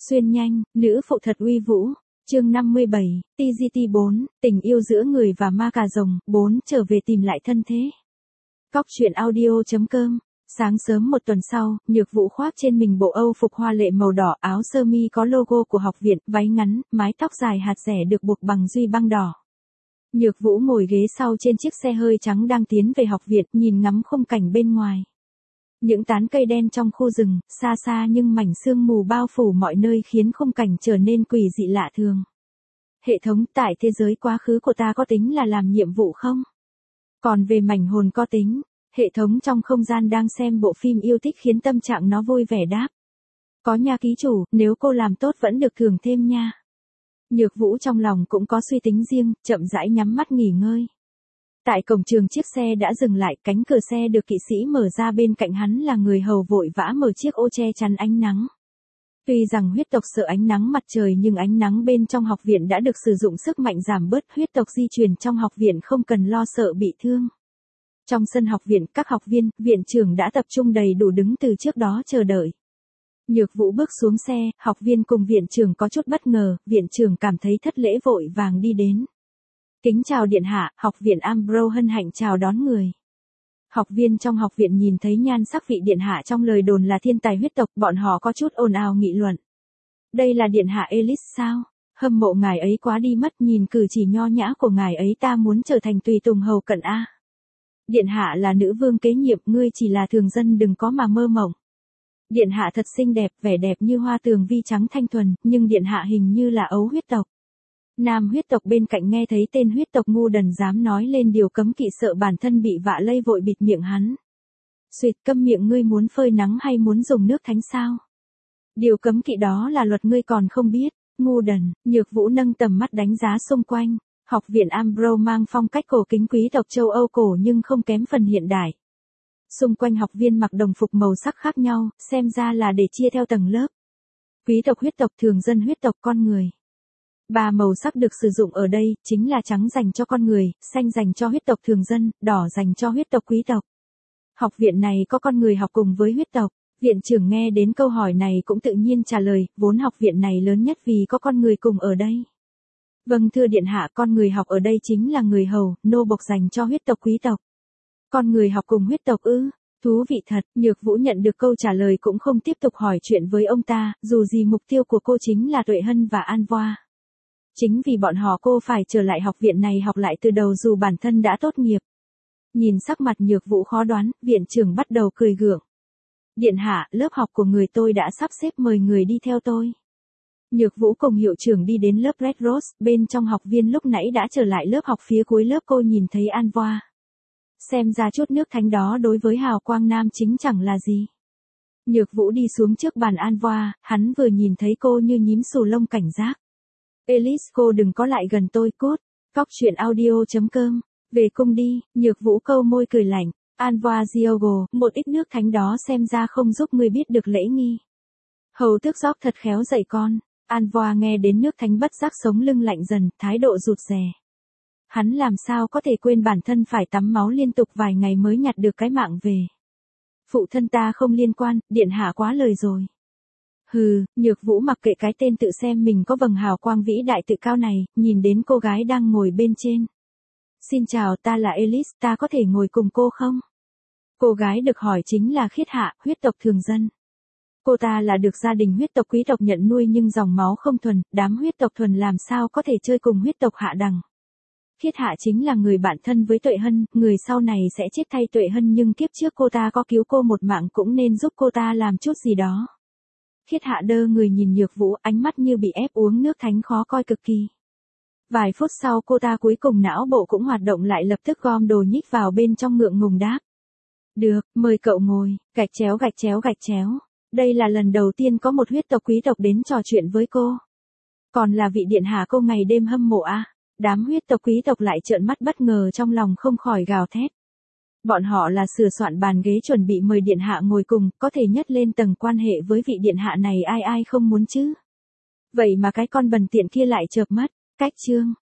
Xuyên nhanh, nữ phụ thật uy vũ. Chương 57, TGT 4, tình yêu giữa người và ma cà rồng, 4 trở về tìm lại thân thế. Cóc truyện audio.com. Sáng sớm một tuần sau, Nhược Vũ khoác trên mình bộ Âu phục hoa lệ màu đỏ, áo sơ mi có logo của học viện, váy ngắn, mái tóc dài hạt rẻ được buộc bằng duy băng đỏ. Nhược Vũ ngồi ghế sau trên chiếc xe hơi trắng đang tiến về học viện, nhìn ngắm khung cảnh bên ngoài. Những tán cây đen trong khu rừng, xa xa nhưng mảnh sương mù bao phủ mọi nơi khiến khung cảnh trở nên quỷ dị lạ thường. Hệ thống, tại thế giới quá khứ của ta có tính là làm nhiệm vụ không? Còn về mảnh hồn có tính. Hệ thống trong không gian đang xem bộ phim yêu thích khiến tâm trạng nó vui vẻ đáp. Có nha ký chủ, nếu cô làm tốt vẫn được thưởng thêm nha. Nhược Vũ trong lòng cũng có suy tính riêng, chậm rãi nhắm mắt nghỉ ngơi. Tại cổng trường chiếc xe đã dừng lại, cánh cửa xe được kỵ sĩ mở ra, bên cạnh hắn là người hầu vội vã mở chiếc ô che chắn ánh nắng. Tuy rằng huyết tộc sợ ánh nắng mặt trời nhưng ánh nắng bên trong học viện đã được sử dụng sức mạnh giảm bớt, huyết tộc di chuyển trong học viện không cần lo sợ bị thương. Trong sân học viện, các học viên, viện trưởng đã tập trung đầy đủ đứng từ trước đó chờ đợi. Nhược Vũ bước xuống xe, học viên cùng viện trưởng có chút bất ngờ, viện trưởng cảm thấy thất lễ vội vàng đi đến. Kính chào điện hạ, học viện Ambro hân hạnh chào đón người. Học viên trong học viện nhìn thấy nhan sắc vị điện hạ trong lời đồn là thiên tài huyết tộc, bọn họ có chút ồn ào nghị luận. Đây là điện hạ Elise sao? Hâm mộ ngài ấy quá đi mất, nhìn cử chỉ nho nhã của ngài ấy ta muốn trở thành tùy tùng hầu cận a. Điện hạ là nữ vương kế nhiệm, ngươi chỉ là thường dân đừng có mà mơ mộng. Điện hạ thật xinh đẹp, vẻ đẹp như hoa tường vi trắng thanh thuần, nhưng điện hạ hình như là ấu huyết tộc. Nam huyết tộc bên cạnh nghe thấy tên huyết tộc ngu đần dám nói lên điều cấm kỵ, sợ bản thân bị vạ lây vội bịt miệng hắn. Xuyệt, câm miệng, ngươi muốn phơi nắng hay muốn dùng nước thánh sao? Điều cấm kỵ đó là luật, ngươi còn không biết. Ngu đần. Nhược Vũ nâng tầm mắt đánh giá xung quanh. Học viện Ambro mang phong cách cổ kính quý tộc châu Âu cổ nhưng không kém phần hiện đại. Xung quanh học viên mặc đồng phục màu sắc khác nhau, xem ra là để chia theo tầng lớp. Quý tộc, huyết tộc, thường dân, huyết tộc, con người. Ba màu sắc được sử dụng ở đây chính là trắng dành cho con người, xanh dành cho huyết tộc thường dân, đỏ dành cho huyết tộc quý tộc. Học viện này có con người học cùng với huyết tộc. Viện trưởng nghe đến câu hỏi này cũng tự nhiên trả lời, vốn học viện này lớn nhất vì có con người cùng ở đây. Vâng thưa điện hạ, con người học ở đây chính là người hầu, nô bộc dành cho huyết tộc quý tộc. Con người học cùng huyết tộc ư? Thú vị thật. Nhược Vũ nhận được câu trả lời cũng không tiếp tục hỏi chuyện với ông ta, dù gì mục tiêu của cô chính là Tuệ Hân và An Voa. Chính vì bọn họ cô phải trở lại học viện này học lại từ đầu dù bản thân đã tốt nghiệp. Nhìn sắc mặt Nhược Vũ khó đoán, viện trưởng bắt đầu cười gượng. Điện hạ, lớp học của người tôi đã sắp xếp, mời người đi theo tôi. Nhược Vũ cùng hiệu trưởng đi đến lớp Red Rose, bên trong học viên lúc nãy đã trở lại lớp học phía cuối lớp, cô nhìn thấy An Voa. Xem ra chút nước thánh đó đối với hào quang nam chính chẳng là gì. Nhược Vũ đi xuống trước bàn An Voa, hắn vừa nhìn thấy cô như nhím xù lông cảnh giác. Elise, cô đừng có lại gần tôi, cút. Cóc truyện audio.com. Về cung đi. Nhược Vũ câu môi cười lạnh. An Voa Diogo, một ít nước thánh đó xem ra không giúp ngươi biết được lễ nghi. Hầu tước gióc thật khéo dạy con. An Voa nghe đến nước thánh bất giác sống lưng lạnh dần, thái độ rụt rè. Hắn làm sao có thể quên bản thân phải tắm máu liên tục vài ngày mới nhặt được cái mạng về. Phụ thân ta không liên quan, điện hạ quá lời rồi. Hừ, Nhược Vũ mặc kệ cái tên tự xem mình có vầng hào quang vĩ đại tự cao này, nhìn đến cô gái đang ngồi bên trên. Xin chào, ta là Elise, ta có thể ngồi cùng cô không? Cô gái được hỏi chính là Khiết Hạ, huyết tộc thường dân. Cô ta là được gia đình huyết tộc quý tộc nhận nuôi nhưng dòng máu không thuần, đám huyết tộc thuần làm sao có thể chơi cùng huyết tộc hạ đẳng. Khiết Hạ chính là người bạn thân với Tuệ Hân, người sau này sẽ chết thay Tuệ Hân nhưng kiếp trước cô ta có cứu cô một mạng cũng nên giúp cô ta làm chút gì đó. Khiết Hạ đơ người nhìn Nhược Vũ, ánh mắt như bị ép uống nước thánh khó coi cực kỳ. Vài phút sau cô ta cuối cùng não bộ cũng hoạt động lại, lập tức gom đồ nhích vào bên trong, ngượng ngùng đáp. Được, mời cậu ngồi, gạch chéo gạch chéo gạch chéo. Đây là lần đầu tiên có một huyết tộc quý tộc đến trò chuyện với cô. Còn là vị điện hạ cô ngày đêm hâm mộ à? Đám huyết tộc quý tộc lại trợn mắt bất ngờ, trong lòng không khỏi gào thét. Bọn họ là sửa soạn bàn ghế chuẩn bị mời điện hạ ngồi cùng, có thể nhất lên tầng quan hệ với vị điện hạ này ai ai không muốn chứ. Vậy mà cái con bần tiện kia lại chợp mắt. Cách chương.